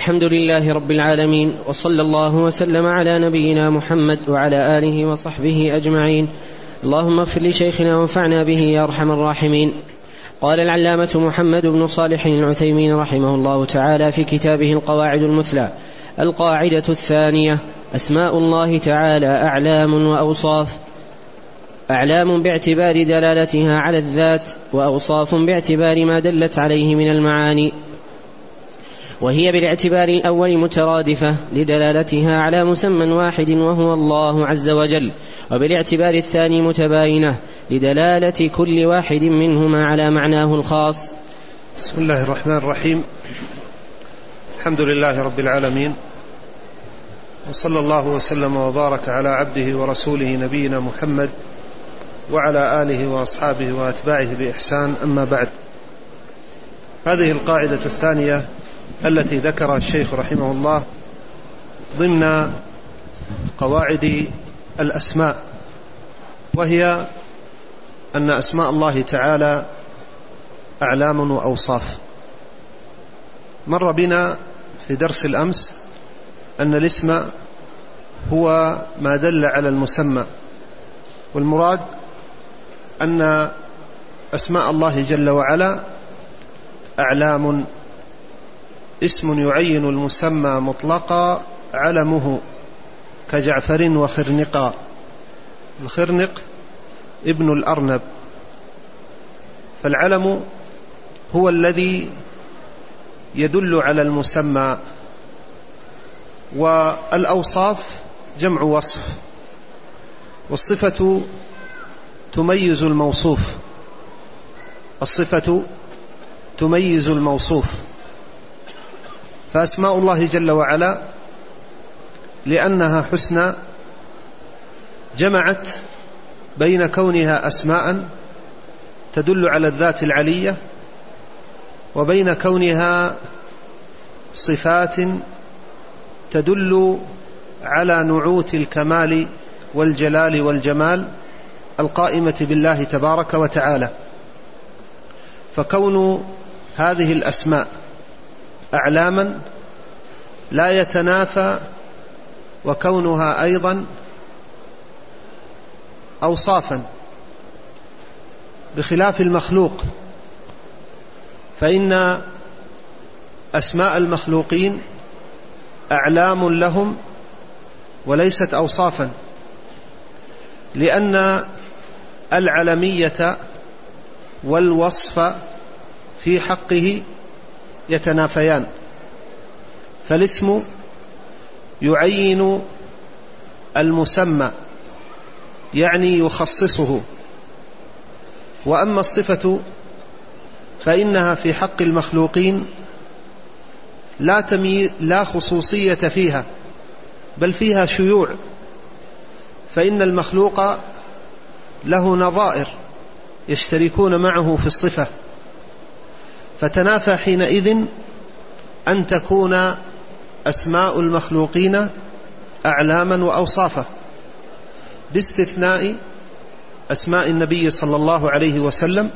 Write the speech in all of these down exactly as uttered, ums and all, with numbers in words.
الحمد لله رب العالمين، وصلى الله وسلم على نبينا محمد وعلى آله وصحبه أجمعين. اللهم اغفر لشيخنا وانفعنا به يا أرحم الراحمين. قال العلامة محمد بن صالح العثيمين رحمه الله تعالى في كتابه القواعد المثلى: القاعدة الثانية: أسماء الله تعالى أعلام وأوصاف. أعلام باعتبار دلالتها على الذات، وأوصاف باعتبار ما دلت عليه من المعاني، وهي بالاعتبار الأول مترادفة لدلالتها على مسمى واحد وهو الله عز وجل، وبالاعتبار الثاني متباينة لدلالة كل واحد منهما على معناه الخاص. بسم الله الرحمن الرحيم. الحمد لله رب العالمين، وصلى الله وسلم وبارك على عبده ورسوله نبينا محمد وعلى آله وأصحابه وأتباعه بإحسان. أما بعد، هذه القاعدة الثانية التي ذكرها الشيخ رحمه الله ضمن قواعد الأسماء، وهي أن أسماء الله تعالى أعلام وأوصاف. مر بنا في درس الأمس أن الاسم هو ما دل على المسمى، والمراد أن أسماء الله جل وعلا أعلام، اسم يعين المسمى مطلقا علمه، كجعفر وخرنقا. الخرنق ابن الأرنب. فالعلم هو الذي يدل على المسمى، والأوصاف جمع وصف، والصفة تميز الموصوف. الصفة تميز الموصوف. فأسماء الله جل وعلا لأنها حسنى جمعت بين كونها أسماء تدل على الذات العلية، وبين كونها صفات تدل على نعوت الكمال والجلال والجمال القائمة بالله تبارك وتعالى. فكون هذه الأسماء أعلاما لا يتنافى وكونها أيضا أوصافا، بخلاف المخلوق، فإن أسماء المخلوقين أعلام لهم وليست أوصافا، لأن العلمية والوصف في حقه يتنافيان. فالاسم يعين المسمى، يعني يخصصه، وأما الصفة فإنها في حق المخلوقين لا تمييز، لا خصوصية فيها، بل فيها شيوع. فإن المخلوق له نظائر يشتركون معه في الصفة، فتنافى حينئذ أن تكون أسماء المخلوقين أعلاما وأوصافا، باستثناء أسماء النبي صلى الله عليه وسلم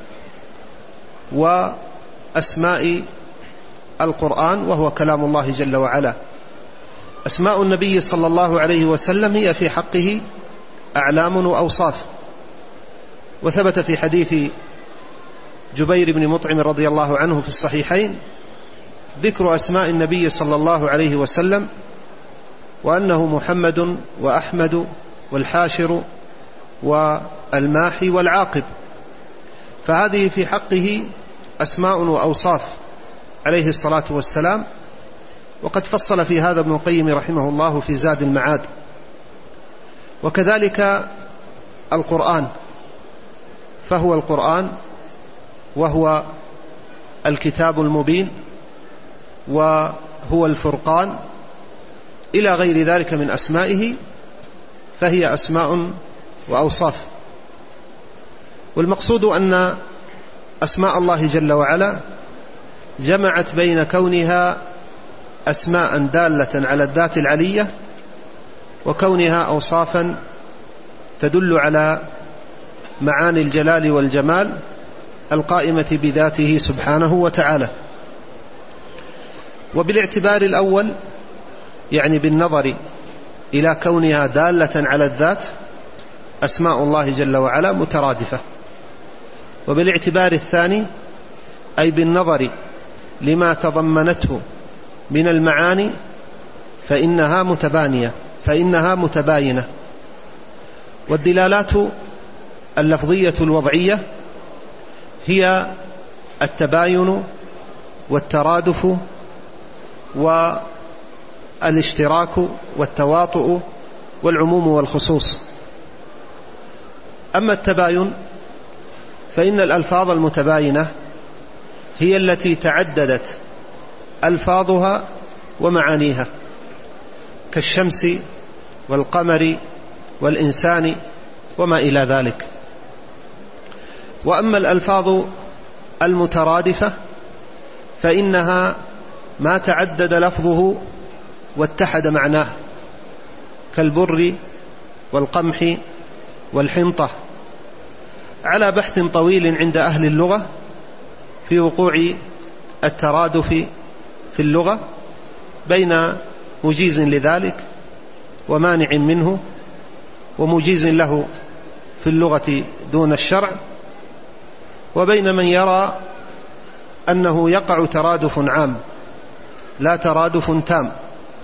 وأسماء القرآن، وهو كلام الله جل وعلا. أسماء النبي صلى الله عليه وسلم هي في حقه أعلام وأوصاف. وثبت في حديث جبير بن مطعم رضي الله عنه في الصحيحين ذكر أسماء النبي صلى الله عليه وسلم، وأنه محمد وأحمد والحاشر والماحي والعاقب. فهذه في حقه أسماء وأوصاف عليه الصلاة والسلام. وقد فصل في هذا ابن القيم رحمه الله في زاد المعاد. وكذلك القرآن، فهو القرآن وهو الكتاب المبين وهو الفرقان إلى غير ذلك من أسمائه، فهي أسماء وأوصاف. والمقصود أن أسماء الله جل وعلا جمعت بين كونها أسماء دالة على الذات العلية، وكونها أوصافا تدل على معاني الجلال والجمال القائمة بذاته سبحانه وتعالى. وبالاعتبار الأول يعني بالنظر إلى كونها دالة على الذات أسماء الله جل وعلا مترادفة، وبالاعتبار الثاني أي بالنظر لما تضمنته من المعاني فإنها متبانية فإنها متباينة. والدلالات اللفظية الوضعية هي التباين والترادف والاشتراك والتواطؤ والعموم والخصوص. أما التباين فإن الألفاظ المتباينة هي التي تعددت ألفاظها ومعانيها كالشمس والقمر والإنسان وما إلى ذلك. وأما الألفاظ المترادفة فإنها ما تعدد لفظه واتحد معناه كالبر والقمح والحنطة، على بحث طويل عند أهل اللغة في وقوع الترادف في اللغة بين مجيز لذلك ومانع منه ومجيز له في اللغة دون الشرع، وبين من يرى أنه يقع ترادف عام لا ترادف تام.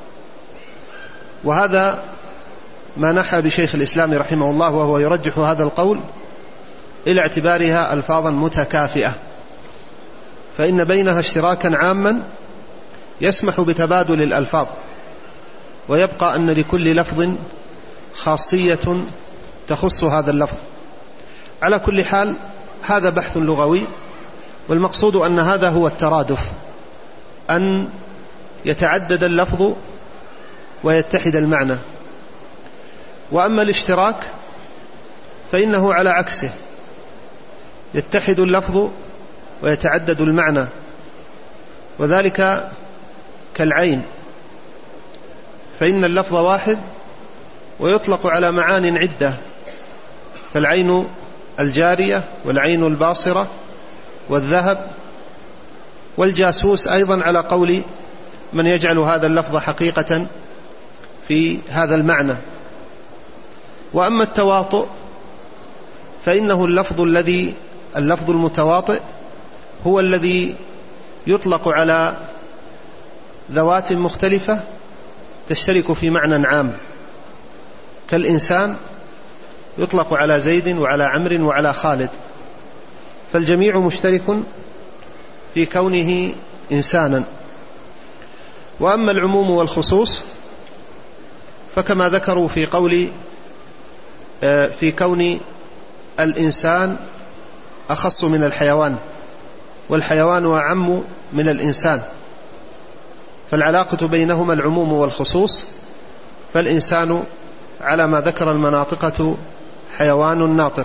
وهذا ما نحى بشيخ الإسلام رحمه الله، وهو يرجح هذا القول إلى اعتبارها ألفاظا متكافئة، فإن بينها اشتراكا عاما يسمح بتبادل الألفاظ، ويبقى أن لكل لفظ خاصية تخص هذا اللفظ. على كل حال هذا بحث لغوي، والمقصود أن هذا هو الترادف، أن يتعدد اللفظ ويتحد المعنى. وأما الاشتراك فإنه على عكسه، يتحد اللفظ ويتعدد المعنى، وذلك كالعين، فإن اللفظ واحد ويطلق على معان عدة، فالعين الجارية والعين الباصرة والذهب والجاسوس أيضا، على قول من يجعل هذا اللفظ حقيقة في هذا المعنى. وأما التواطؤ فإنه اللفظ الذي اللفظ المتواطئ هو الذي يطلق على ذوات مختلفة تشترك في معنى عام، كالإنسان يطلق على زيد وعلى عمرو وعلى خالد، فالجميع مشترك في كونه إنسانا. وأما العموم والخصوص فكما ذكروا في قول في كون الإنسان أخص من الحيوان، والحيوان أعم من الإنسان، فالعلاقة بينهما العموم والخصوص، فالإنسان على ما ذكر المناطقة حيوان ناطق.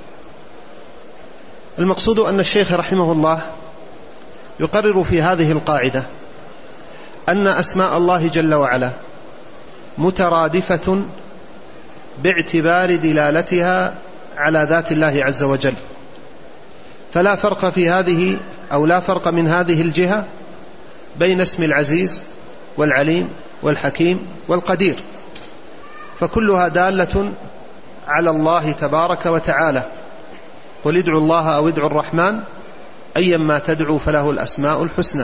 المقصود أن الشيخ رحمه الله يقرر في هذه القاعدة أن أسماء الله جل وعلا مترادفة باعتبار دلالتها على ذات الله عز وجل، فلا فرق في هذه أو لا فرق من هذه الجهة بين اسم العزيز والعليم والحكيم والقدير، فكلها دالة على الله تبارك وتعالى. قل ادعوا الله أو ادعوا الرحمن أيما تدعوا فله الأسماء الحسنى.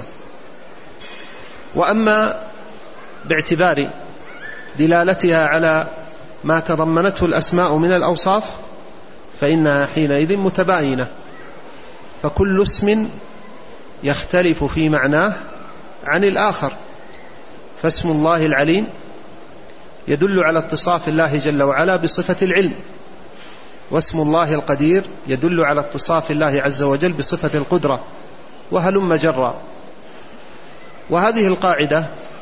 وأما باعتبار دلالتها على ما تضمنته الأسماء من الأوصاف فإنها حينئذ متباينة، فكل اسم يختلف في معناه عن الآخر، فاسم الله العليم يدل على اتصاف الله جل وعلا بصفة العلم، واسم الله القدير يدل على اتصاف الله عز وجل بصفة القدرة، وهلم جرا. وهذه القاعدة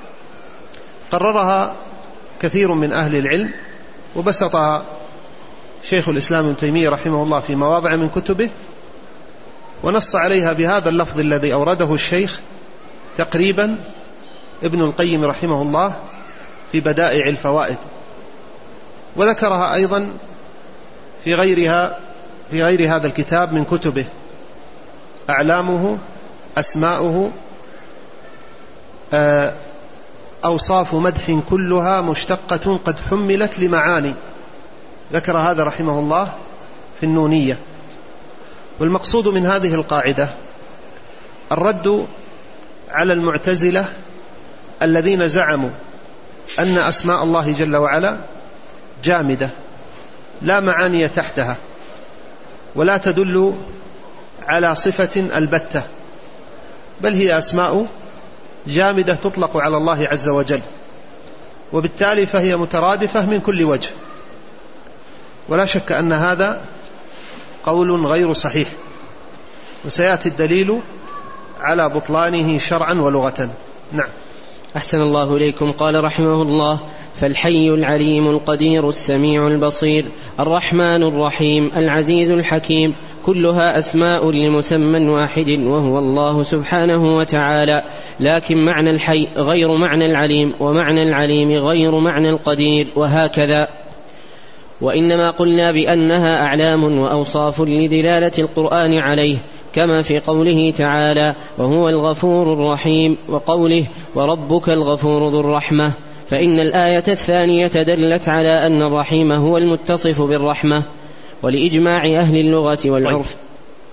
قررها كثير من أهل العلم، وبسطها شيخ الإسلام ابن تيمية رحمه الله في مواضع من كتبه، ونص عليها بهذا اللفظ الذي أورده الشيخ تقريبا ابن القيم رحمه الله في بدائع الفوائد، وذكرها أيضا في غيرها في غير هذا الكتاب من كتبه أعلامه أسماؤه أوصاف مدح كلها مشتقة قد حملت لمعاني. ذكر هذا رحمه الله في النونية. والمقصود من هذه القاعدة الرد على المعتزلة الذين زعموا أن أسماء الله جل وعلا جامدة لا معاني تحتها ولا تدل على صفة البتة، بل هي أسماء جامدة تطلق على الله عز وجل، وبالتالي فهي مترادفة من كل وجه. ولا شك أن هذا قول غير صحيح، وسيأتي الدليل على بطلانه شرعا ولغة. نعم. أحسن الله إليكم. قال رحمه الله: فالحي العليم القدير السميع البصير الرحمن الرحيم العزيز الحكيم كلها أسماء لمسمى واحد وهو الله سبحانه وتعالى، لكن معنى الحي غير معنى العليم، ومعنى العليم غير معنى القدير، وهكذا. وإنما قلنا بأنها أعلام وأوصاف لدلالة القرآن عليه، كما في قوله تعالى: وهو الغفور الرحيم، وقوله: وربك الغفور ذو الرحمة، فإن الآية الثانية دلت على أن الرحيم هو المتصف بالرحمة، ولإجماع أهل اللغة والعرف. طيب.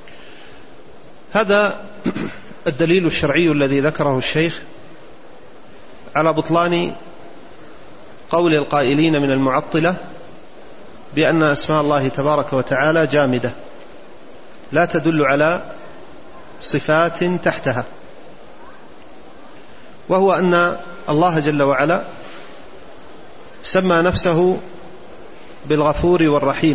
هذا الدليل الشرعي الذي ذكره الشيخ على بطلان قول القائلين من المعطلة بأن أسماء الله تبارك وتعالى جامدة لا تدل على صفات تحتها، وهو أن الله جل وعلا سمى نفسه بالغفور والرحيم،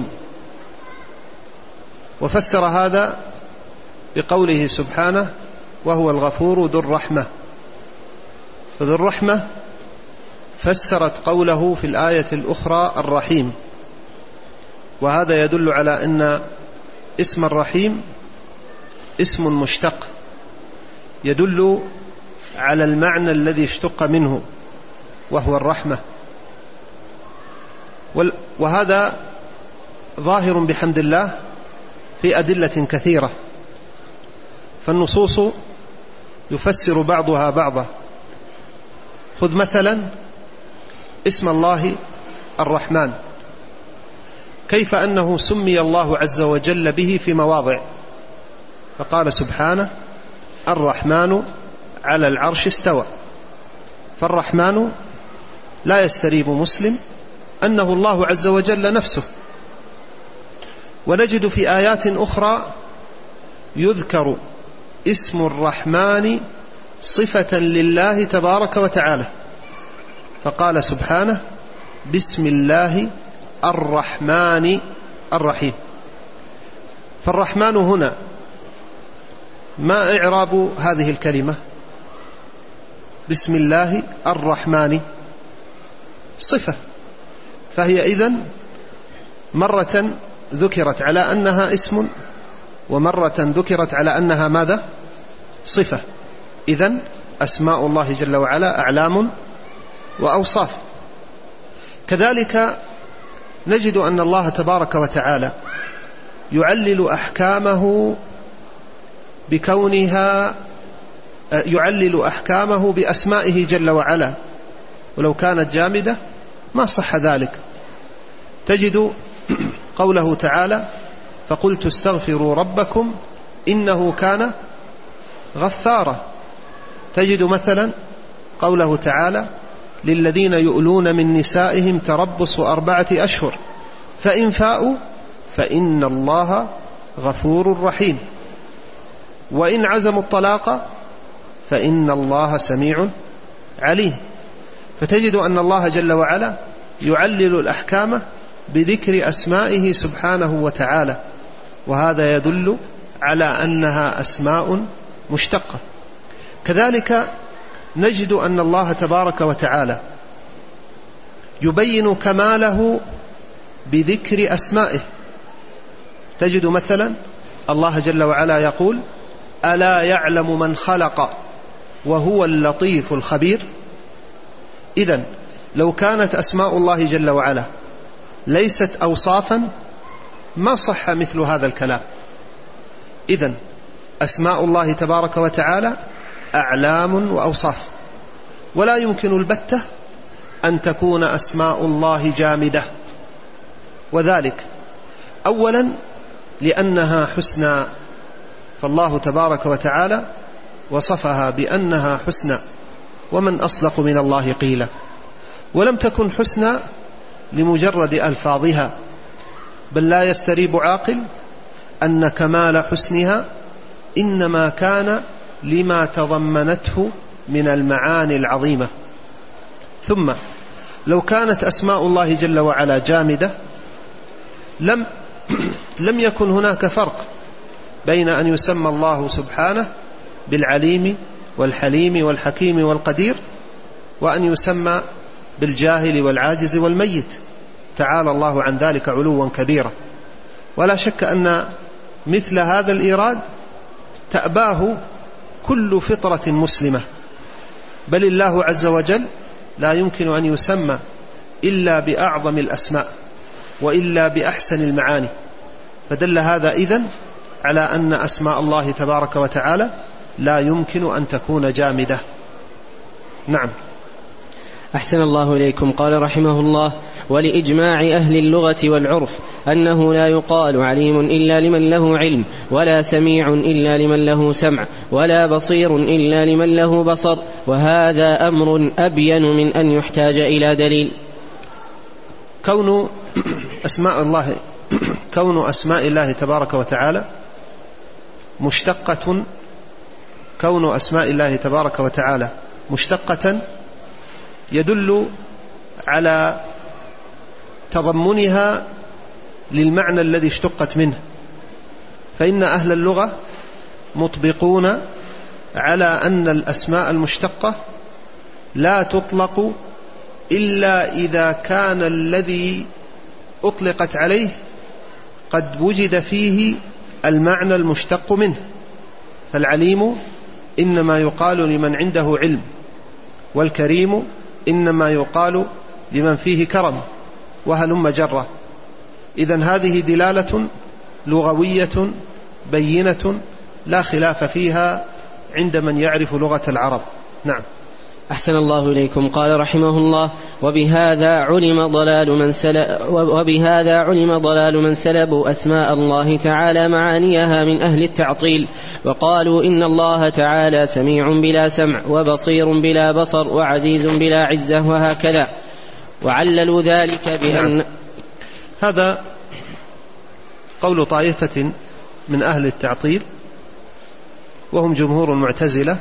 وفسر هذا بقوله سبحانه: وهو الغفور ذو الرحمة. فذو الرحمة فسرت قوله في الآية الأخرى الرحيم، وهذا يدل على أن اسم الرحيم اسم مشتق يدل على المعنى الذي اشتق منه وهو الرحمة، وهذا ظاهر بحمد الله في أدلة كثيرة، فالنصوص يفسر بعضها بعضا. خذ مثلا اسم الله الرحمن، كيف أنه سمي الله عز وجل به في مواضع، فقال سبحانه: الرحمن على العرش استوى. فالرحمن لا يستريب مسلم أنه الله عز وجل نفسه. ونجد في آيات أخرى يذكر اسم الرحمن صفة لله تبارك وتعالى، فقال سبحانه: بسم الله الرحمن الرحيم. فالرحمن هنا ما إعراب هذه الكلمة؟ بسم الله الرحمن صفة، فهي إذن مرة ذكرت على أنها اسم، ومرة ذكرت على أنها ماذا؟ صفة. إذن أسماء الله جل وعلا أعلام وأوصاف. كذلك نجد أن الله تبارك وتعالى يعلل أحكامه بكونها يعلل أحكامه بأسمائه جل وعلا، ولو كانت جامدة ما صح ذلك. تجد قوله تعالى: فقلت استغفروا ربكم إنه كان غفارا. تجد مثلا قوله تعالى: للذين يؤلون من نسائهم تربص أربعة أشهر فإن فاءوا فإن الله غفور رحيم، وإن عزموا الطلاق فإن الله سميع عليم. فتجد أن الله جل وعلا يعلل الأحكام بذكر أسمائه سبحانه وتعالى، وهذا يدل على أنها أسماء مشتقة. كذلك نجد أن الله تبارك وتعالى يبين كماله بذكر أسمائه. تجد مثلا الله جل وعلا يقول: ألا يعلم من خلق وهو اللطيف الخبير. إذن لو كانت أسماء الله جل وعلا ليست أوصافا ما صح مثل هذا الكلام. إذن أسماء الله تبارك وتعالى أعلام وأوصاف، ولا يمكن البتة أن تكون أسماء الله جامدة، وذلك أولا لأنها حسنى، فالله تبارك وتعالى وصفها بأنها حسنى، ومن أصدق من الله قيلا. ولم تكن حسنى لمجرد ألفاظها، بل لا يستريب عاقل أن كمال حسنها إنما كان لما تضمنته من المعاني العظيمة. ثم لو كانت أسماء الله جل وعلا جامدة لم لم يكن هناك فرق بين أن يسمى الله سبحانه بالعليم والحليم والحكيم والقدير، وأن يسمى بالجاهل والعاجز والميت، تعالى الله عن ذلك علوا كبيرا. ولا شك أن مثل هذا الإيراد تأباه كل فطرة مسلمة، بل الله عز وجل لا يمكن أن يسمى إلا بأعظم الأسماء وإلا بأحسن المعاني، فدل هذا إذن على أن أسماء الله تبارك وتعالى لا يمكن أن تكون جامدة. نعم. أحسن الله إليكم. قال رحمه الله: ولإجماع أهل اللغة والعرف أنه لا يقال عليم إلا لمن له علم، ولا سميع إلا لمن له سمع، ولا بصير إلا لمن له بصر، وهذا أمر أبين من أن يحتاج إلى دليل. كون أسماء الله كون أسماء الله تبارك وتعالى مشتقة كون أسماء الله تبارك وتعالى مشتقة يدل على تضمنها للمعنى الذي اشتقت منه، فإن أهل اللغة مطبقون على أن الأسماء المشتقة لا تطلق إلا إذا كان الذي أطلقت عليه قد وجد فيه المعنى المشتق منه. فالعليم إنما يقال لمن عنده علم، والكريم إنما يقال لمن فيه كرم، وهلم جرة. إذن هذه دلالة لغوية بينة لا خلاف فيها عند من يعرف لغة العرب. نعم. أحسن الله إليكم. قال رحمه الله: وبهذا علم ضلال من سلب وبهذا علم ضلال من سلبوا أسماء الله تعالى معانيها من أهل التعطيل، وقالوا إن الله تعالى سميع بلا سمع، وبصير بلا بصر، وعزيز بلا عزة، وهكذا، وعللوا ذلك بأن هذا قول طائفة من أهل التعطيل، وهم جمهور المعتزلة،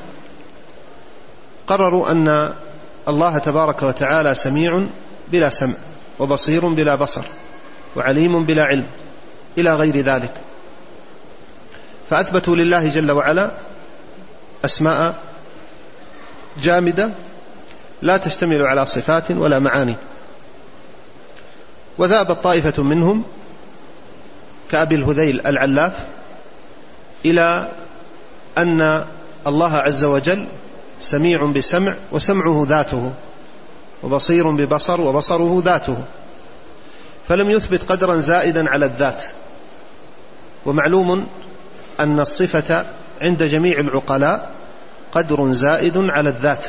قرروا أن الله تبارك وتعالى سميع بلا سمع، وبصير بلا بصر، وعليم بلا علم، إلى غير ذلك، فأثبتوا لله جل وعلا أسماء جامدة لا تشتمل على صفات ولا معاني. وذهبت طائفة منهم كأبي الهذيل العلاف إلى أن الله عز وجل سميع بسمع، وسمعه ذاته، وبصير ببصر، وبصره ذاته، فلم يثبت قدرا زائدا على الذات. ومعلوم أن الصفة عند جميع العقلاء قدر زائد على الذات.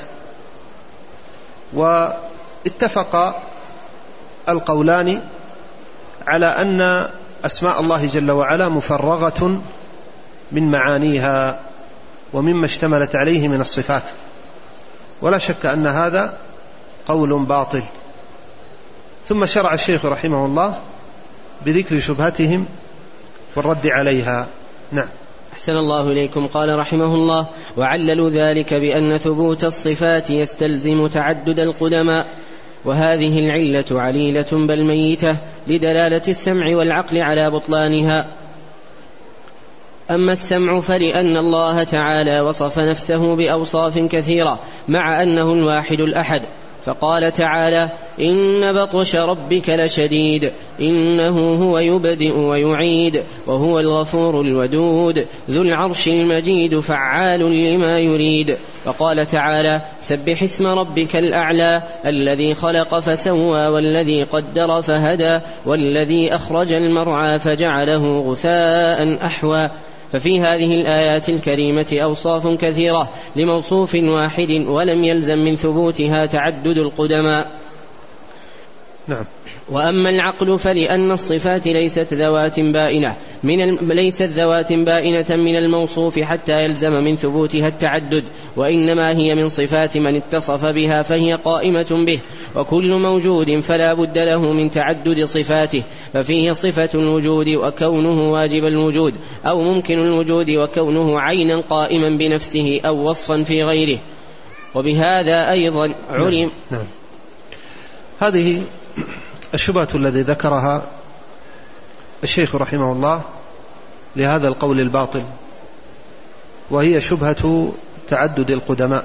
واتفق القولان على أن أسماء الله جل وعلا مفرغة من معانيها ومما اشتملت عليه من الصفات، ولا شك أن هذا قول باطل. ثم شرع الشيخ رحمه الله بذكر شبهتهم والرد عليها. نعم. أحسن الله إليكم. قال رحمه الله: وعللوا ذلك بأن ثبوت الصفات يستلزم تعدد القدماء، وهذه العلة عليلة بل ميتة لدلالة السمع والعقل على بطلانها. أما السمع فلأن الله تعالى وصف نفسه بأوصاف كثيرة مع أنه الواحد الأحد، فقال تعالى: إن بطش ربك لشديد، إنه هو يبدئ ويعيد، وهو الغفور الودود، ذو العرش المجيد، فعال لما يريد. وقال تعالى: سبح اسم ربك الأعلى، الذي خلق فسوى، والذي قدر فهدى، والذي أخرج المرعى فجعله غثاء أحوى. ففي هذه الآيات الكريمة أوصاف كثيرة لموصوف واحد ولم يلزم من ثبوتها تعدد القدماء. نعم. وأما العقل فلأن الصفات ليست ذوات بائنة من الم... ليست ذوات بائنة من الموصوف حتى يلزم من ثبوتها التعدد، وإنما هي من صفات من اتصف بها فهي قائمة به، وكل موجود فلا بد له من تعدد صفاته، ففيه صفة الوجود وكونه واجب الوجود، أو ممكن الوجود وكونه عينا قائما بنفسه، أو وصفا في غيره. وبهذا أيضا علم. نعم. نعم. هذه الشبهة الذي ذكرها الشيخ رحمه الله لهذا القول الباطل، وهي شبهة تعدد القدماء،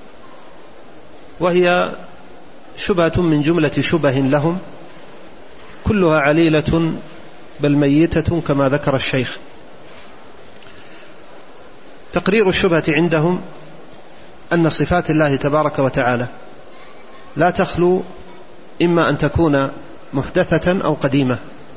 وهي شبهة من جملة شبه لهم كلها عليلة بل ميتة كما ذكر الشيخ. تقرير الشبهة عندهم أن صفات الله تبارك وتعالى لا تخلو إما أن تكون محدثة أو قديمة،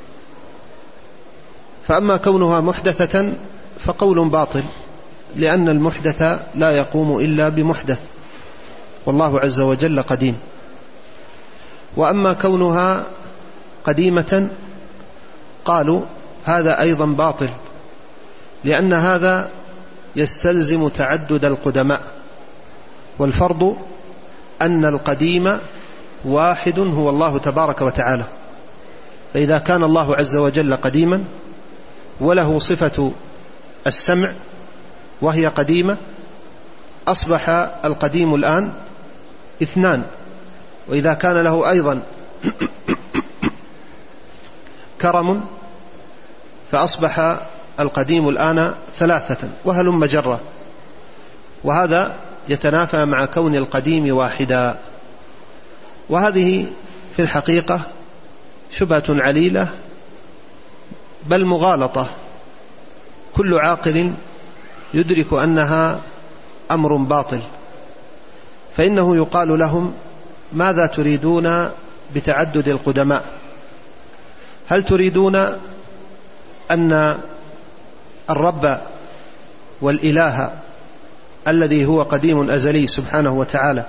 فأما كونها محدثة فقول باطل، لأن المحدث لا يقوم إلا بمحدث، والله عز وجل قديم. وأما كونها قديمة قالوا هذا أيضا باطل، لأن هذا يستلزم تعدد القدماء، والفرض أن القديم واحد هو الله تبارك وتعالى. فإذا كان الله عز وجل قديما وله صفة السمع وهي قديمة، أصبح القديم الآن اثنان، وإذا كان له أيضا كرم فأصبح القديم الآن ثلاثة، وهلم جرة. وهذا يتنافى مع كون القديم واحدا. وهذه في الحقيقة شبهة عليلة بل مغالطة، كل عاقل يدرك أنها أمر باطل. فإنه يقال لهم ماذا تريدون بتعدد القدماء؟ هل تريدون أن الرب والإله الذي هو قديم أزلي سبحانه وتعالى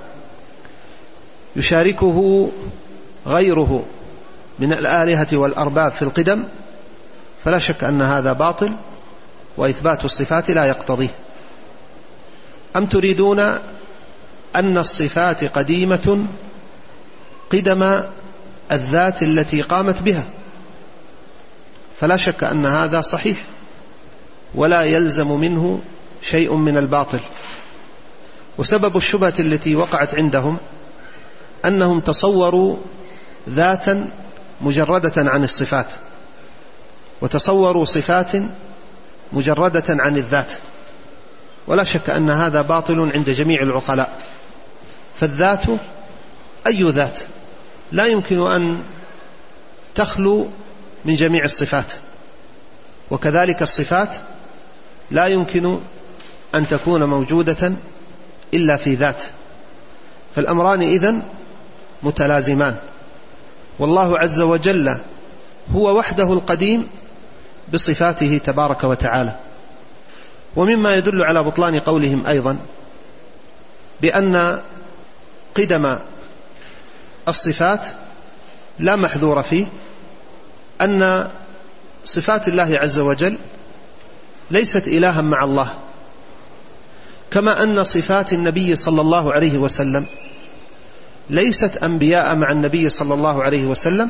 يشاركه غيره من الآلهة والأرباب في القدم؟ فلا شك أن هذا باطل، وإثبات الصفات لا يقتضيه. أم تريدون أن الصفات قديمة قدم الذات التي قامت بها؟ فلا شك أن هذا صحيح، ولا يلزم منه شيء من الباطل. وسبب الشبهة التي وقعت عندهم أنهم تصوروا ذاتا مجردة عن الصفات، وتصوروا صفات مجردة عن الذات، ولا شك أن هذا باطل عند جميع العقلاء. فالذات أي ذات لا يمكن أن تخلو من جميع الصفات، وكذلك الصفات لا يمكن أن تكون موجودة إلا في ذات. فالأمران إذن متلازمان، والله عز وجل هو وحده القديم بصفاته تبارك وتعالى. ومما يدل على بطلان قولهم أيضا بأن قدم الصفات لا محذور فيه، أن صفات الله عز وجل ليست إلها مع الله، كما أن صفات النبي صلى الله عليه وسلم ليست أنبياء مع النبي صلى الله عليه وسلم.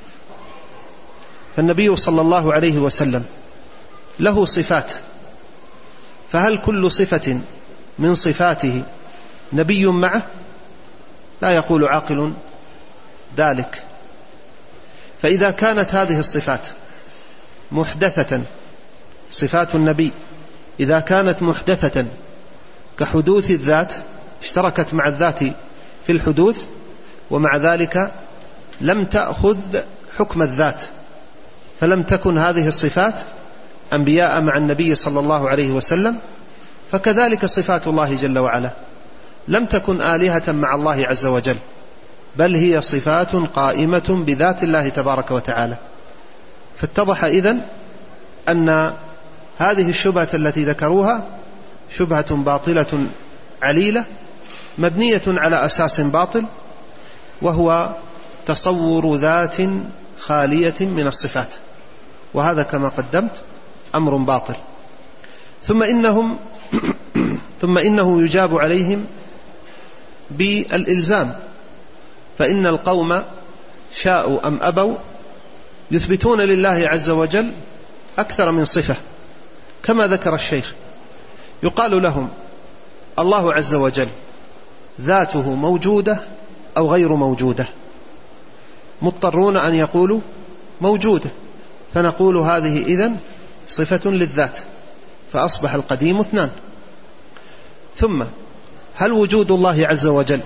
فالنبي صلى الله عليه وسلم له صفات، فهل كل صفة من صفاته نبي معه؟ لا يقول عاقل ذلك. فإذا كانت هذه الصفات محدثة، صفات النبي إذا كانت محدثة كحدوث الذات، اشتركت مع الذات في الحدوث، ومع ذلك لم تأخذ حكم الذات، فلم تكن هذه الصفات أنبياء مع النبي صلى الله عليه وسلم. فكذلك صفات الله جل وعلا لم تكن آلهة مع الله عز وجل، بل هي صفات قائمة بذات الله تبارك وتعالى. فاتضح إذن أن هذه الشبهة التي ذكروها شبهة باطلة عليلة مبنية على أساس باطل، وهو تصور ذات خالية من الصفات، وهذا كما قدمت أمر باطل. ثم إنهم ثم إنه يجاب عليهم بالإلزام، فإن القوم شاءوا أم أبوا يثبتون لله عز وجل أكثر من صفة، كما ذكر الشيخ. يقال لهم الله عز وجل ذاته موجودة أو غير موجودة، مضطرون أن يقولوا موجودة، فنقول هذه إذن صفة للذات، فأصبح القديم اثنان. ثم هل وجود الله عز وجل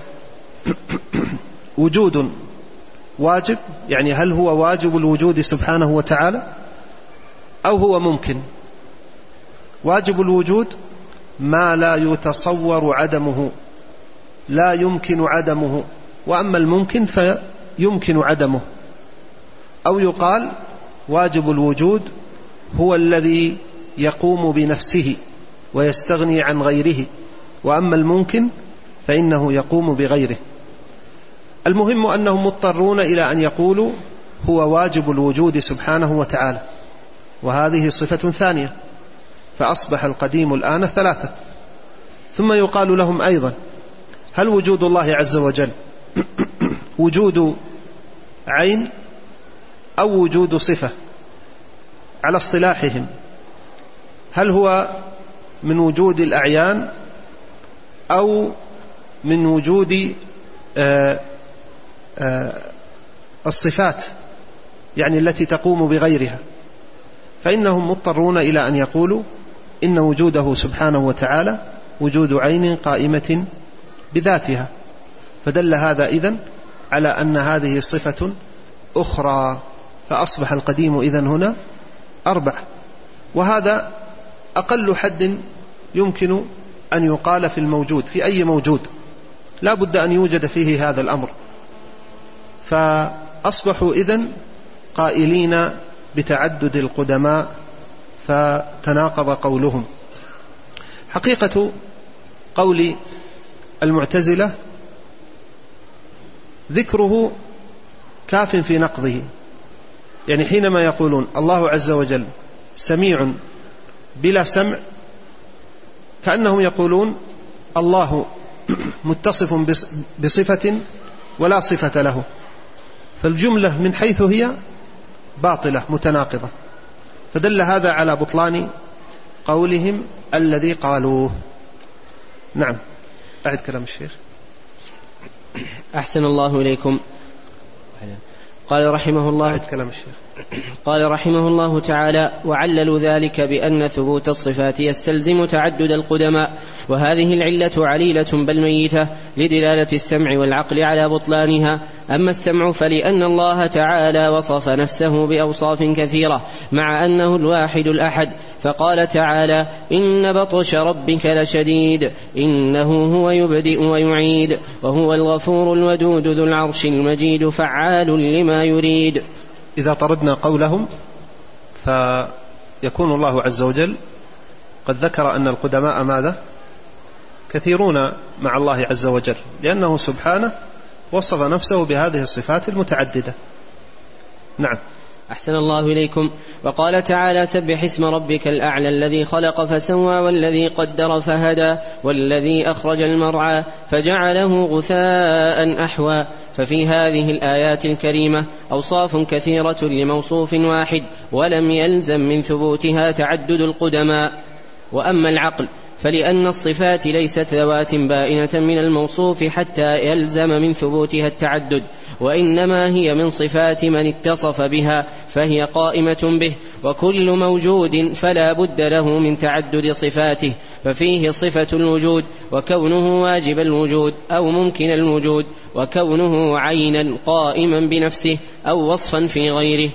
وجود واجب؟ يعني هل هو واجب الوجود سبحانه وتعالى أو هو ممكن؟ واجب الوجود ما لا يتصور عدمه، لا يمكن عدمه، وأما الممكن فيمكن عدمه. أو يقال واجب الوجود هو الذي يقوم بنفسه ويستغني عن غيره، وأما الممكن فإنه يقوم بغيره. المهم أنهم مضطرون إلى أن يقولوا هو واجب الوجود سبحانه وتعالى، وهذه صفة ثانية، فأصبح القديم الآن ثلاثة. ثم يقال لهم أيضا هل وجود الله عز وجل وجود عين أو وجود صفة؟ على اصطلاحهم هل هو من وجود الأعيان أو من وجود آآ آآ الصفات، يعني التي تقوم بغيرها؟ فإنهم مضطرون إلى أن يقولوا إن وجوده سبحانه وتعالى وجود عين قائمة بذاتها، فدل هذا إذن على أن هذه صفة أخرى، فأصبح القديم إذن هنا أربع. وهذا أقل حد يمكن أن يقال في الموجود، في أي موجود لا بد أن يوجد فيه هذا الأمر، فأصبحوا إذن قائلين بتعدد القدماء، فتناقض قولهم. حقيقة قول المعتزلة ذكره كاف في نقضه، يعني حينما يقولون الله عز وجل سميع بلا سمع، كأنهم يقولون الله متصف بصفة ولا صفة له، فالجملة من حيث هي باطلة متناقضة، فدل هذا على بطلان قولهم الذي قالوه. نعم، أعد كلام الشيخ. أحسن الله إليكم. قال رحمه الله أعد كلام الشيخ. قال رحمه الله تعالى: وعللوا ذلك بأن ثبوت الصفات يستلزم تعدد القدماء، وهذه العلة عليلة بل ميتة لدلالة السمع والعقل على بطلانها. أما السمع فلأن الله تعالى وصف نفسه بأوصاف كثيرة مع أنه الواحد الأحد، فقال تعالى: إن بطش ربك لشديد إنه هو يبدئ ويعيد وهو الغفور الودود ذو العرش المجيد فعال لما يريد. إذا طردنا قولهم فيكون الله عز وجل قد ذكر أن القدماء ماذا؟ كثيرون مع الله عز وجل، لأنه سبحانه وصف نفسه بهذه الصفات المتعددة. نعم. أحسن الله إليكم. وقال تعالى: سبح اسم ربك الأعلى الذي خلق فسوى والذي قدر فهدى والذي أخرج المرعى فجعله غثاء أحوى. ففي هذه الآيات الكريمة أوصاف كثيرة لموصوف واحد، ولم يلزم من ثبوتها تعدد القدماء. وأما العقل فلأن الصفات ليست ذوات بائنة من الموصوف حتى يلزم من ثبوتها التعدد، وإنما هي من صفات من اتصف بها فهي قائمة به، وكل موجود فلا بد له من تعدد صفاته، ففيه صفة الوجود وكونه واجب الوجود أو ممكن الوجود، وكونه عينا قائما بنفسه أو وصفا في غيره.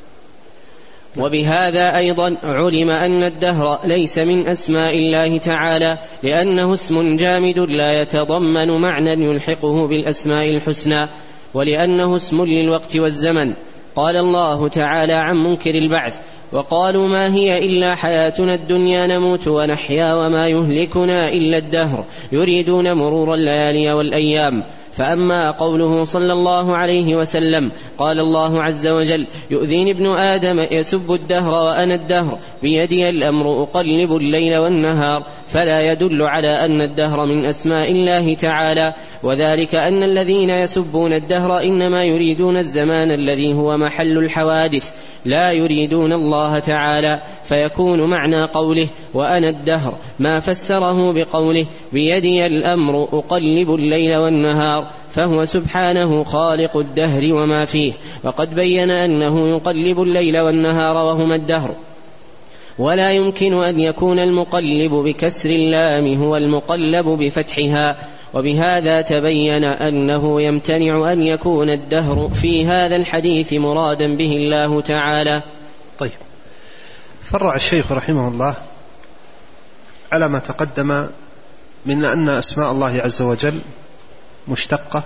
وبهذا أيضا علم أن الدهر ليس من أسماء الله تعالى، لأنه اسم جامد لا يتضمن معنى يلحقه بالأسماء الحسنى، ولأنه اسم للوقت والزمن. قال الله تعالى عن منكر البعث: وقالوا ما هي إلا حياتنا الدنيا نموت ونحيا وما يهلكنا إلا الدهر يريدون مرور الليالي والأيام. فأما قوله صلى الله عليه وسلم قال الله عز وجل يؤذيني ابن آدم يسب الدهر وأنا الدهر بيدي الأمر أقلب الليل والنهار، فلا يدل على أن الدهر من أسماء الله تعالى، وذلك أن الذين يسبون الدهر إنما يريدون الزمان الذي هو محل الحوادث، لا يريدون الله تعالى، فيكون معنى قوله وأنا الدهر ما فسره بقوله بيدي الأمر أقلب الليل والنهار، فهو سبحانه خالق الدهر وما فيه، وقد بين أنه يقلب الليل والنهار وهما الدهر، ولا يمكن أن يكون المقلب بكسر اللام هو المقلب بفتحها، وبهذا تبين أنه يمتنع أن يكون الدهر في هذا الحديث مرادا به الله تعالى. طيب، فرع الشيخ رحمه الله على ما تقدم من أن أسماء الله عز وجل مشتقة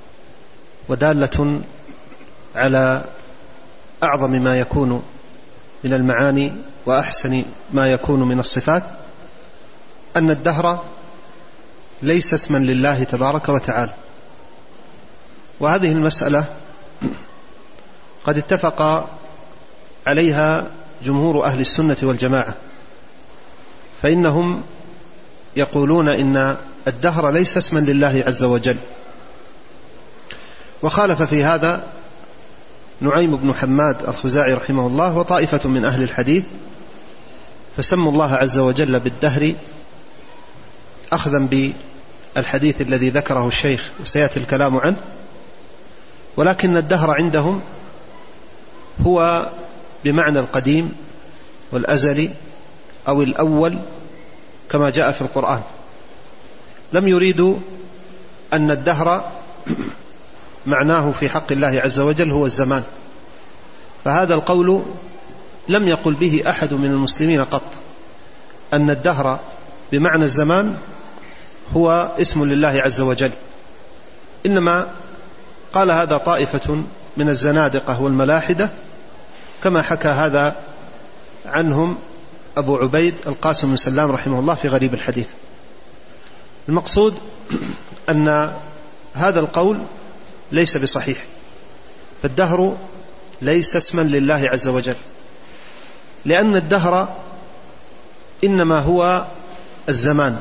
ودالة على أعظم ما يكون من المعاني وأحسن ما يكون من الصفات، أن الدهر ليس اسما لله تبارك وتعالى. وهذه المسألة قد اتفق عليها جمهور أهل السنة والجماعة، فإنهم يقولون إن الدهر ليس اسما لله عز وجل. وخالف في هذا نعيم بن حماد الخزاعي رحمه الله وطائفة من أهل الحديث، فسموا الله عز وجل بالدهر أخذا بالحديث الذي ذكره الشيخ وسيأتي الكلام عنه، ولكن الدهر عندهم هو بمعنى القديم والأزلي أو الأول كما جاء في القرآن. لم يريدوا أن الدهر معناه في حق الله عز وجل هو الزمان، فهذا القول لم يقل به أحد من المسلمين قط، أن الدهر بمعنى الزمان هو اسم لله عز وجل، إنما قال هذا طائفة من الزنادقة والملاحدة، كما حكى هذا عنهم أبو عبيد القاسم بن سلام رحمه الله في غريب الحديث. المقصود أن هذا القول ليس بصحيح، فالدهر ليس اسما لله عز وجل، لأن الدهر إنما هو الزمان،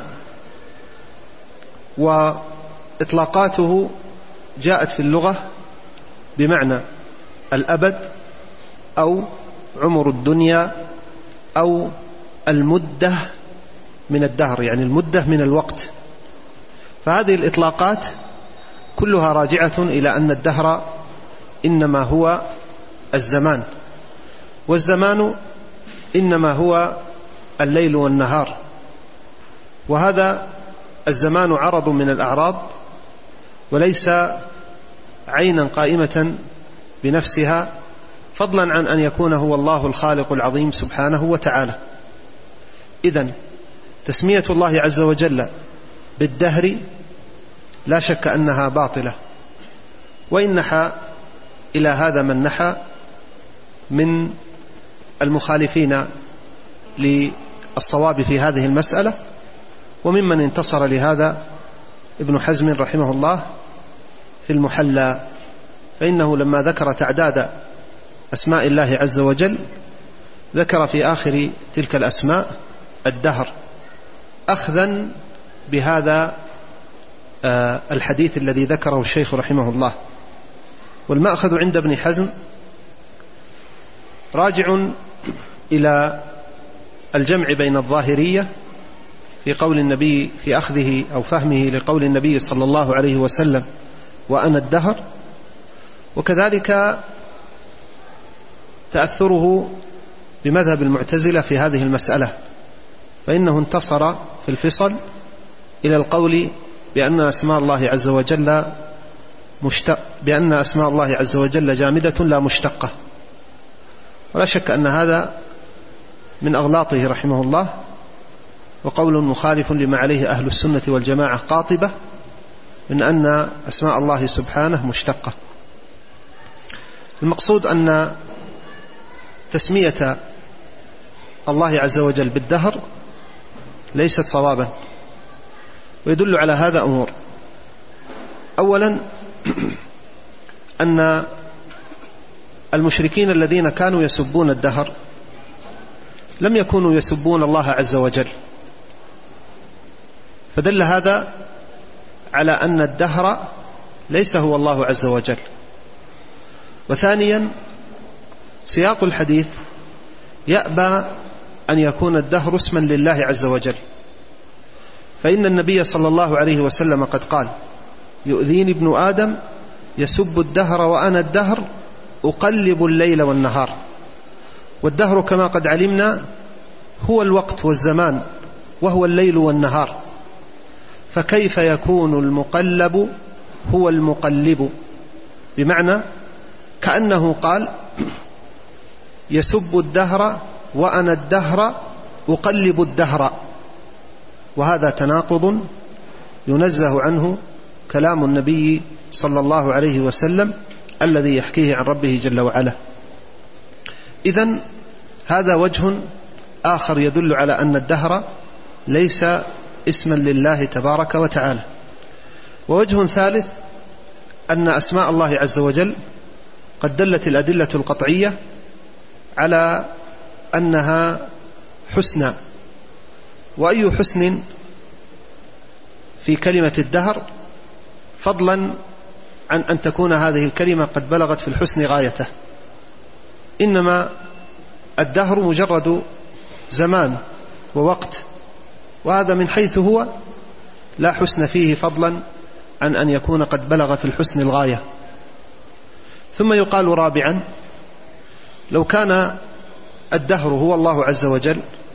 وإطلاقاته جاءت في اللغة بمعنى الأبد أو عمر الدنيا أو المدة من الدهر، يعني المدة من الوقت. فهذه الإطلاقات كلها راجعة إلى أن الدهر إنما هو الزمان، والزمان إنما هو الليل والنهار، وهذا الزمان عرض من الأعراض وليس عينا قائمة بنفسها، فضلا عن أن يكون هو الله الخالق العظيم سبحانه وتعالى. إذن تسمية الله عز وجل بالدهر لا شك أنها باطلة، وإن نحى إلى هذا من نحى من المخالفين للصواب في هذه المسألة، وممن انتصر لهذا ابن حزم رحمه الله في المحلى، فإنه لما ذكر تعداد أسماء الله عز وجل ذكر في آخر تلك الأسماء الدهر، أخذا بهذا الحديث الذي ذكره الشيخ رحمه الله. والمأخذ عند ابن حزم راجع إلى الجمع بين الظاهرية في قول النبي في أخذه أو فهمه لقول النبي صلى الله عليه وسلم وأنا الدهر، وكذلك تأثره بمذهب المعتزلة في هذه المسألة، فإنه انتصر في الفصل إلى القول بأن أسماء الله عز وجل مشتق بأن أسماء الله عز وجل جامدة لا مشتقة، ولا شك أن هذا من أغلاطه رحمه الله، وقول مخالف لما عليه أهل السنة والجماعة قاطبة من أن أسماء الله سبحانه مشتقة. المقصود أن تسمية الله عز وجل بالدهر ليست صوابا، ويدل على هذا أمور. أولا أن المشركين الذين كانوا يسبون الدهر لم يكونوا يسبون الله عز وجل، فدل هذا على أن الدهر ليس هو الله عز وجل. وثانيا سياق الحديث يأبى أن يكون الدهر اسما لله عز وجل، فإن النبي صلى الله عليه وسلم قد قال: يؤذيني ابن آدم يسب الدهر وأنا الدهر أقلب الليل والنهار. والدهر كما قد علمنا هو الوقت والزمان، وهو الليل والنهار، فكيف يكون المقلب هو المقلب؟ بمعنى كأنه قال: يسب الدهر وأنا الدهر أقلب الدهر، وهذا تناقض ينزه عنه كلام النبي صلى الله عليه وسلم الذي يحكيه عن ربه جل وعلا. إذن هذا وجه آخر يدل على أن الدهر ليس اسما لله تبارك وتعالى. ووجه ثالث أن أسماء الله عز وجل قد دلت الأدلة القطعية على أنها حسنى. وأي حسن في كلمة الدهر فضلا عن أن تكون هذه الكلمة قد بلغت في الحسن غايته، إنما الدهر مجرد زمان ووقت، وهذا من حيث هو لا حسن فيه فضلا عن أن يكون قد بلغ في الحسن الغاية. ثم يقال رابعا: لو كان الدهر هو الله عز وجل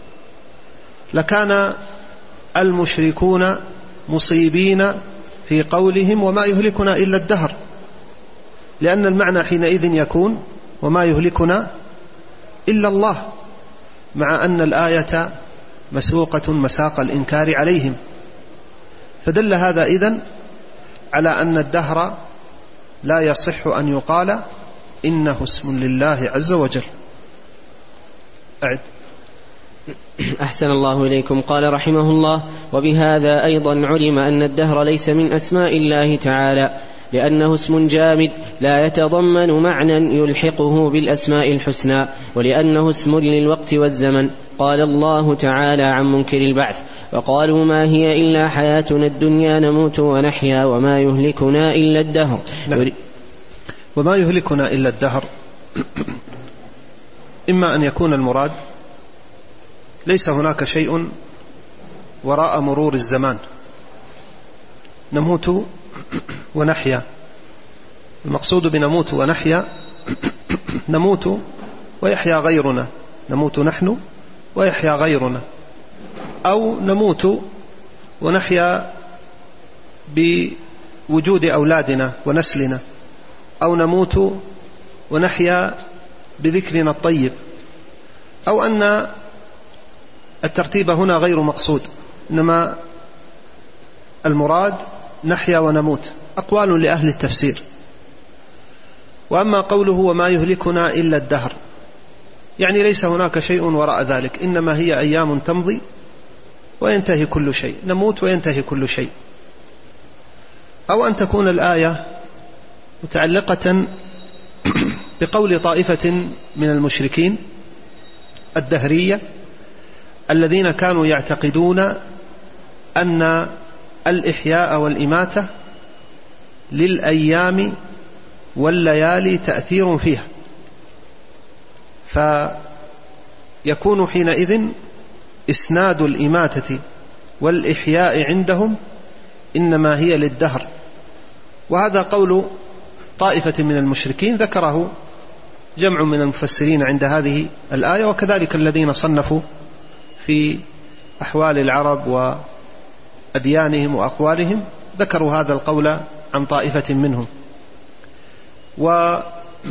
لكان المشركون مصيبين في قولهم وما يهلكنا إلا الدهر، لأن المعنى حينئذ يكون وما يهلكنا إلا الله، مع أن الآية مسوقة مساق الإنكار عليهم. فدل هذا إذن على أن الدهر لا يصح أن يقال إنه اسم لله عز وجل. أعد. أحسن الله إليكم. قال رحمه الله: وبهذا أيضا علم أن الدهر ليس من أسماء الله تعالى، لأنه اسم جامد لا يتضمن معنى يلحقه بالأسماء الحسنى، ولأنه اسم للوقت والزمن. قال الله تعالى عن منكر البعث: وقالوا ما هي إلا حياتنا الدنيا نموت ونحيا وما يهلكنا إلا الدهر. لا. وما يهلكنا إلا الدهر إما أن يكون المراد ليس هناك شيء وراء مرور الزمان، نموت ونحيا، المقصود بنموت ونحيا نموت ويحيا غيرنا، نموت نحن ويحيا غيرنا، أو نموت ونحيا بوجود أولادنا ونسلنا، أو نموت ونحيا بذكرنا الطيب، أو أن الترتيب هنا غير مقصود، إنما المراد نحيا ونموت. أقوال لأهل التفسير. وأما قوله وما يهلكنا إلا الدهر، يعني ليس هناك شيء وراء ذلك، إنما هي أيام تمضي وينتهي كل شيء، نموت وينتهي كل شيء. أو أن تكون الآية متعلقة بقول طائفة من المشركين الدهرية الذين كانوا يعتقدون أن الإحياء والإماتة للأيام والليالي تأثير فيها، فيكون حينئذ إسناد الإماتة والإحياء عندهم إنما هي للدهر. وهذا قول طائفة من المشركين ذكره جمع من المفسرين عند هذه الآية، وكذلك الذين صنفوا في أحوال العرب وأديانهم وأقوالهم ذكروا هذا القول عن طائفة منهم. ولا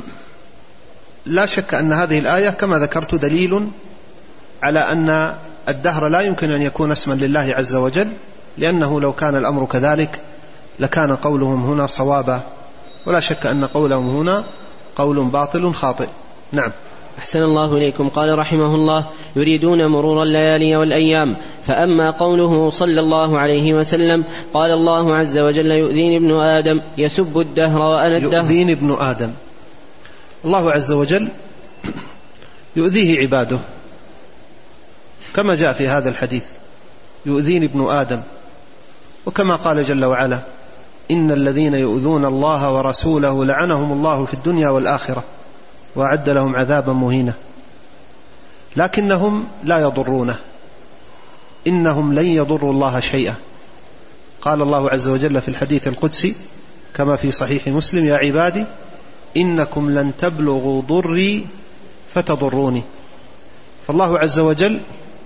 شك أن هذه الآية كما ذكرت دليل على أن الدهر لا يمكن أن يكون اسما لله عز وجل، لأنه لو كان الأمر كذلك لكان قولهم هنا صوابا، ولا شك أن قولهم هنا قول باطل خاطئ. نعم. أحسن الله إليكم. قال رحمه الله: يريدون مرور الليالي والأيام. فأما قوله صلى الله عليه وسلم: قال الله عز وجل: يؤذيني ابن آدم يسب الدهر وأنا الدهر. يؤذيني ابن آدم، الله عز وجل يؤذيه عباده كما جاء في هذا الحديث: يؤذيني ابن آدم. وكما قال جل وعلا: إن الذين يؤذون الله ورسوله لعنهم الله في الدنيا والآخرة وأعد لهم عذابا مهينا. لكنهم لا يضرونه، إنهم لن يضروا الله شيئا. قال الله عز وجل في الحديث القدسي كما في صحيح مسلم: يا عبادي إنكم لن تبلغوا ضري فتضروني. فالله عز وجل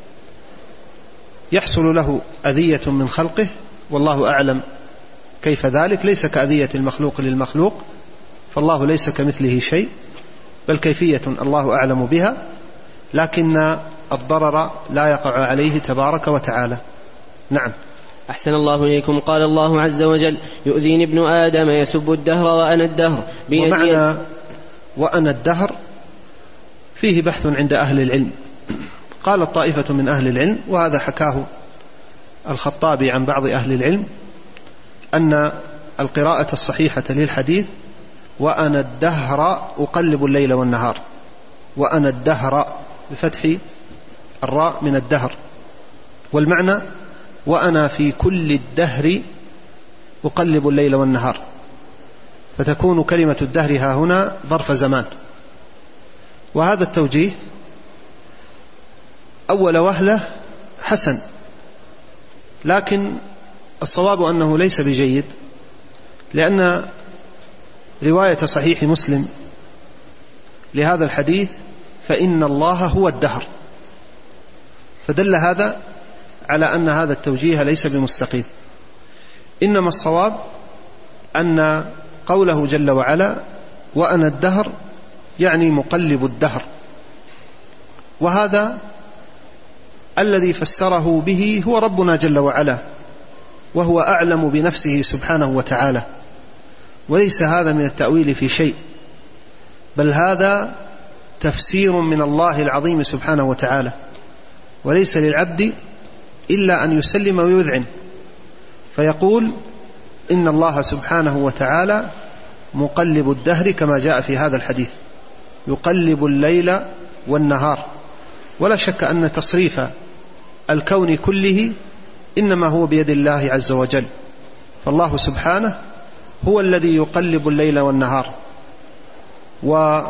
يحصل له أذية من خلقه، والله أعلم كيف ذلك، ليس كأذية المخلوق للمخلوق، فالله ليس كمثله شيء، بل كيفية الله أعلم بها، لكن الضرر لا يقع عليه تبارك وتعالى. نعم. أحسن الله إليكم. قال الله عز وجل: يؤذيني ابن آدم يسب الدهر وأنا الدهر. ومعنى وأنا الدهر فيه بحث عند أهل العلم. قال الطائفة من أهل العلم، وهذا حكاه الخطابي عن بعض أهل العلم، أن القراءة الصحيحة للحديث: وأنا الدهر أقلب الليل والنهار. وأنا الدهر بفتح الراء من الدهر، والمعنى: وأنا في كل الدهر أقلب الليل والنهار، فتكون كلمة الدهر ها هنا ظرف زمان. وهذا التوجيه أول وهلة حسن، لكن الصواب أنه ليس بجيد، لأن رواية صحيح مسلم لهذا الحديث: فإن الله هو الدهر، فدل هذا على أن هذا التوجيه ليس بمستقيم. إنما الصواب أن قوله جل وعلا: وأنا الدهر، يعني مقلب الدهر. وهذا الذي فسره به هو ربنا جل وعلا، وهو أعلم بنفسه سبحانه وتعالى، وليس هذا من التأويل في شيء، بل هذا تفسير من الله العظيم سبحانه وتعالى، وليس للعبد إلا أن يسلم ويذعن، فيقول: إن الله سبحانه وتعالى مقلب الدهر، كما جاء في هذا الحديث: يقلب الليل والنهار. ولا شك أن تصريف الكون كله إنما هو بيد الله عز وجل، فالله سبحانه هو الذي يقلب الليل والنهار، وهو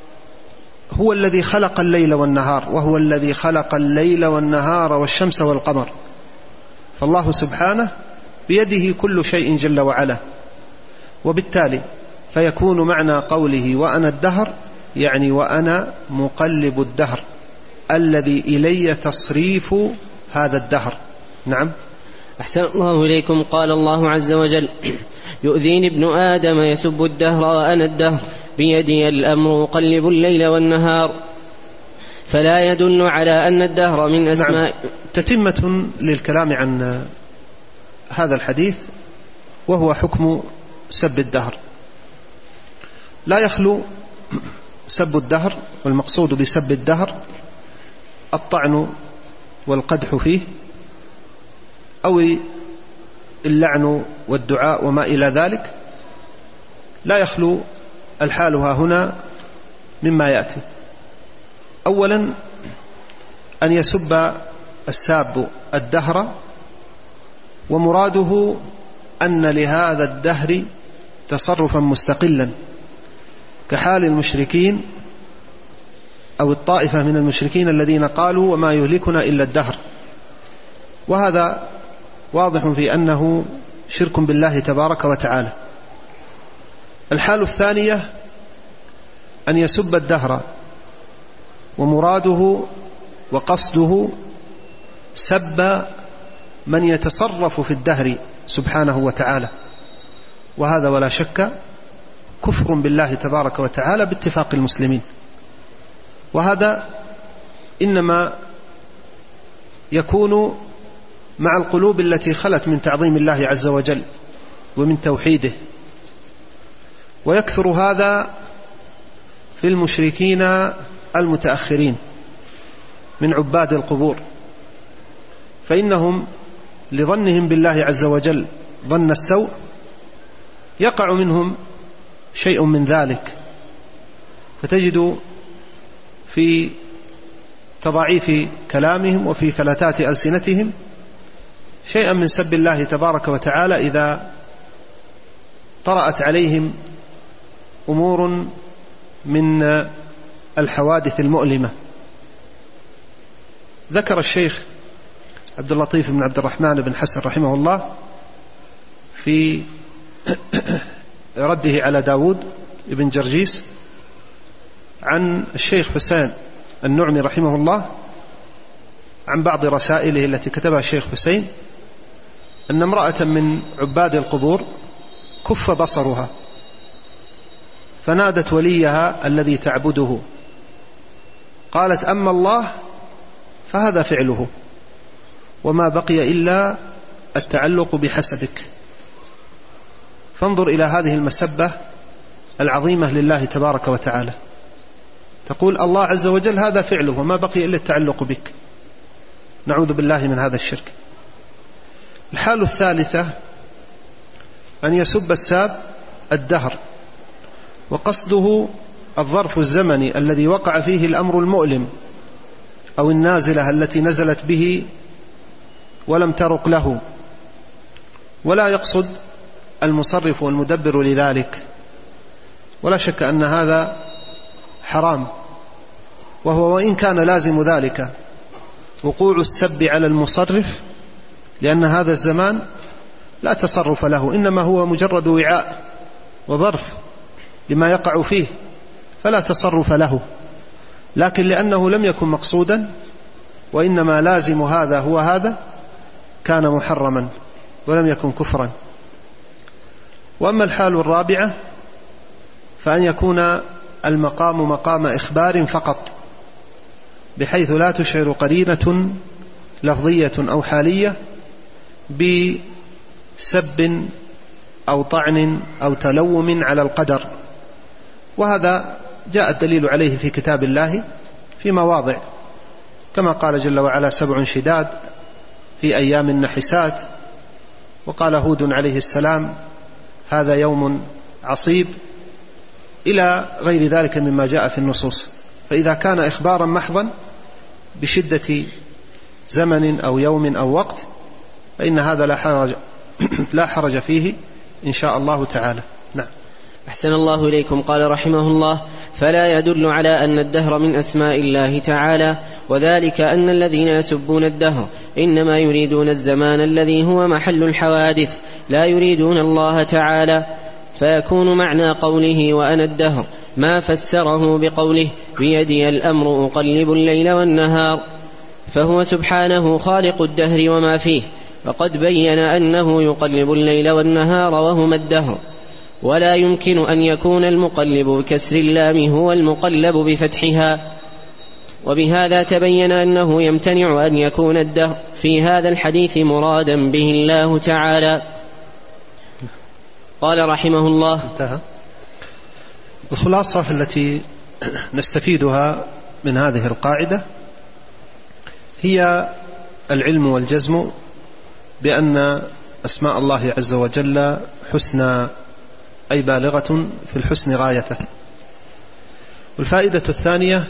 الذي خلق الليل والنهار، وهو الذي خلق الليل والنهار والشمس والقمر، فالله سبحانه بيده كل شيء جل وعلا. وبالتالي فيكون معنى قوله: وأنا الدهر، يعني وأنا مقلب الدهر الذي إلي تصريف هذا الدهر. نعم. أحسن الله إليكم. قال الله عز وجل: يؤذيني ابن آدم يسب الدهر وأنا الدهر، بيدي الأمر أقلب الليل والنهار. فلا يدل على أن الدهر من أسماء. نعم. تتمة للكلام عن هذا الحديث، وهو حكم سب الدهر. لا يخلو سب الدهر، والمقصود بسب الدهر الطعن والقدح فيه، أو اللعن والدعاء وما إلى ذلك. لا يخلو الحالها هنا مما يأتي: أولا أن يسب الساب الدهر، ومراده أن لهذا الدهر تصرفا مستقلا، كحال المشركين أو الطائفة من المشركين الذين قالوا: وما يهلكنا إلا الدهر. وهذا واضح في أنه شرك بالله تبارك وتعالى. الحال الثانية أن يسب الدهر ومراده وقصده سب من يتصرف في الدهر سبحانه وتعالى، وهذا ولا شك كفر بالله تبارك وتعالى باتفاق المسلمين. وهذا إنما يكون مع القلوب التي خلت من تعظيم الله عز وجل ومن توحيده، ويكثر هذا في المشركين المتأخرين من عباد القبور، فإنهم لظنهم بالله عز وجل ظن السوء يقع منهم شيء من ذلك، فتجد في تضاعيف كلامهم وفي فلتات ألسنتهم شيئا من سب الله تبارك وتعالى إذا طرأت عليهم أمور من الحوادث المؤلمة. ذكر الشيخ عبد اللطيف بن عبد الرحمن بن حسن رحمه الله في رده على داود بن جرجيس عن الشيخ حسين النعمي رحمه الله عن بعض رسائله التي كتبها الشيخ حسين أن امرأة من عباد القبور كف بصرها فنادت وليها الذي تعبده، قالت أما الله فهذا فعله وما بقي إلا التعلق بحسبك. فانظر إلى هذه المسبة العظيمة لله تبارك وتعالى، تقول الله عز وجل هذا فعله وما بقي إلا التعلق بك. نعوذ بالله من هذا الشرك. الحال الثالثة أن يسب الساب الدهر، وقصده الظرف الزمني الذي وقع فيه الأمر المؤلم أو النازلة التي نزلت به ولم ترق له، ولا يقصد المصرف والمدبر لذلك. ولا شك أن هذا حرام، وهو وإن كان لازم ذلك وقوع السب على المصرف، لأن هذا الزمان لا تصرف له، إنما هو مجرد وعاء وظرف لما يقع فيه فلا تصرف له، لكن لأنه لم يكن مقصودا وإنما لازم هذا هو هذا كان محرما ولم يكن كفرا. وأما الحال الرابعة فأن يكون المقام مقام إخبار فقط، بحيث لا تشعر قرينة لفظية أو حالية بسب أو طعن أو تلوم على القدر، وهذا جاء الدليل عليه في كتاب الله في مواضع، كما قال جل وعلا سبع شداد في أيام نحسات، وقال هود عليه السلام هذا يوم عصيب، إلى غير ذلك مما جاء في النصوص. فإذا كان إخبارا محضا بشدة زمن أو يوم أو وقت فإن هذا لا حرج, لا حرج فيه إن شاء الله تعالى. نعم. أحسن الله إليكم. قال رحمه الله: فلا يدل على أن الدهر من أسماء الله تعالى، وذلك أن الذين يسبون الدهر إنما يريدون الزمان الذي هو محل الحوادث، لا يريدون الله تعالى، فيكون معنى قوله وأنا الدهر ما فسره بقوله بيدي الأمر أقلب الليل والنهار، فهو سبحانه خالق الدهر وما فيه، فقد بين أنه يقلب الليل والنهار وهما الدهر، ولا يمكن أن يكون المقلب بكسر اللام هو المقلب بفتحها. وبهذا تبين أنه يمتنع أن يكون الدهر في هذا الحديث مرادا به الله تعالى. قال رحمه الله: انتهى. الخلاصة التي نستفيدها من هذه القاعدة هي العلم والجزم بأن أسماء الله عز وجل حسنى، أي بالغة في الحسن غايته. والفائدة الثانية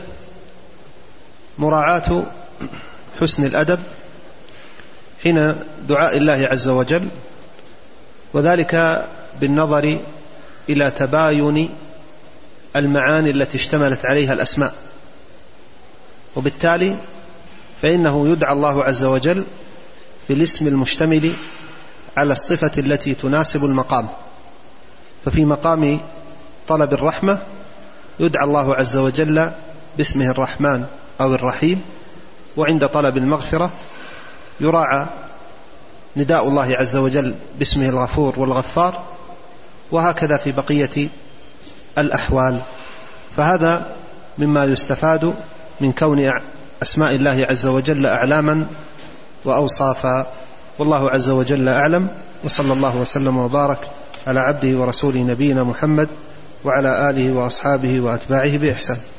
مراعاة حسن الأدب حين دعاء الله عز وجل، وذلك بالنظر إلى تباين المعاني التي اشتملت عليها الأسماء، وبالتالي فإنه يدعى الله عز وجل بالاسم المشتمل على الصفة التي تناسب المقام. ففي مقام طلب الرحمة يدعى الله عز وجل باسمه الرحمن أو الرحيم، وعند طلب المغفرة يراعى نداء الله عز وجل باسمه الغفور والغفار، وهكذا في بقية الأحوال. فهذا مما يستفاد من كون أسماء الله عز وجل أعلاما وأوصافا، والله عز وجل أعلم. وصلى الله وسلم وبارك على عبده ورسوله نبينا محمد وعلى آله وأصحابه وأتباعه بإحسان.